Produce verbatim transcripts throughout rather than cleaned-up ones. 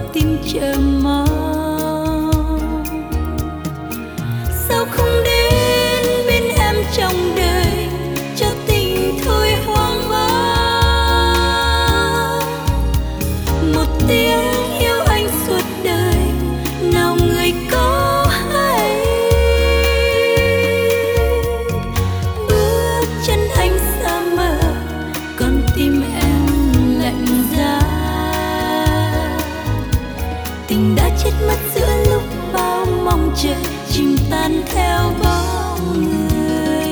tim chờ mong. Sao không đến bên em trong đời, cho tình thôi hoang vắng. Một tiếng yêu anh suốt đời, nào người có hay. Bước chân anh xa mờ, con tim em lạnh giá. Tình đã chết mất giữa lúc bao mong chờ, chìm tan theo bóng người.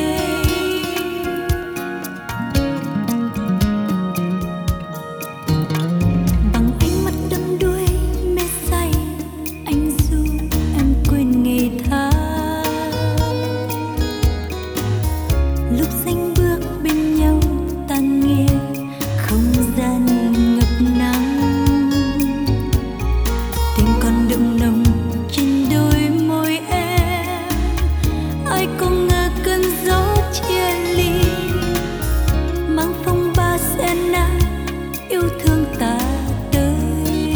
Bằng ánh mắt đắm đuối mê say, anh ru em quên ngày tháng. Lúc xanh bước bên nhau tan nghe, không gian ngập nắng. Tình còn đượm nồng trên đôi môi em, ai có ngờ cơn gió chia ly mang phong ba sẽ nát yêu thương ta tới.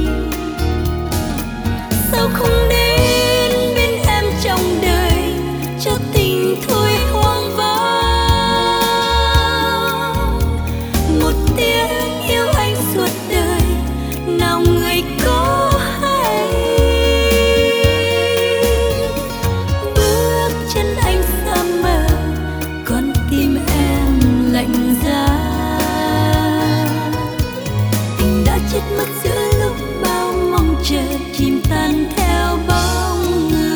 Sao không đến bên em trong đời, cho tình thôi hoang vắng. Một tiếng yêu anh suốt đời, nào người có hay. Bước chân anh xa mờ, con tim em lạnh giá. Tình đã chết mất giữa lúc bao mong chờ, chìm tan theo bóng người.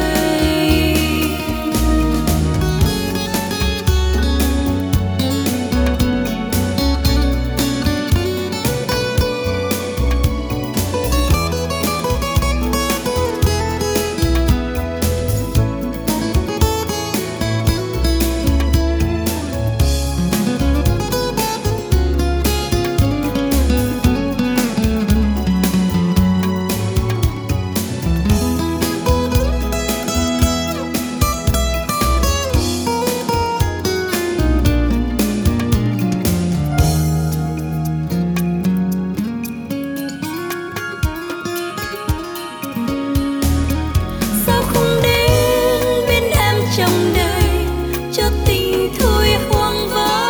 Sao không đến bên em trong đời, cho tình thôi hoang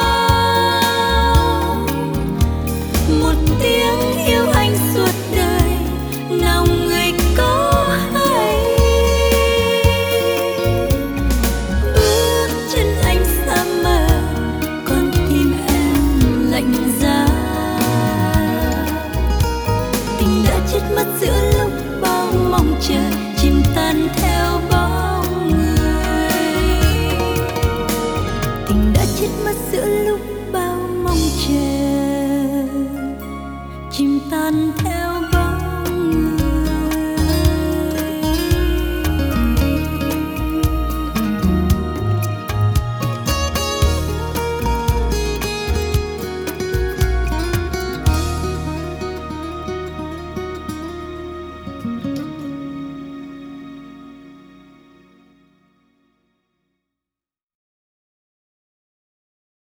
vắng. Một tiếng yêu anh suốt đời, nào người có hay. Bước chân anh xa mờ, con tim em lạnh giá. Tình đã chết mất giữa lúc bao mong chờ, chìm tan theo bóng người. Tình đã chết mất giữa lúc bao mong chờ, chìm tan theo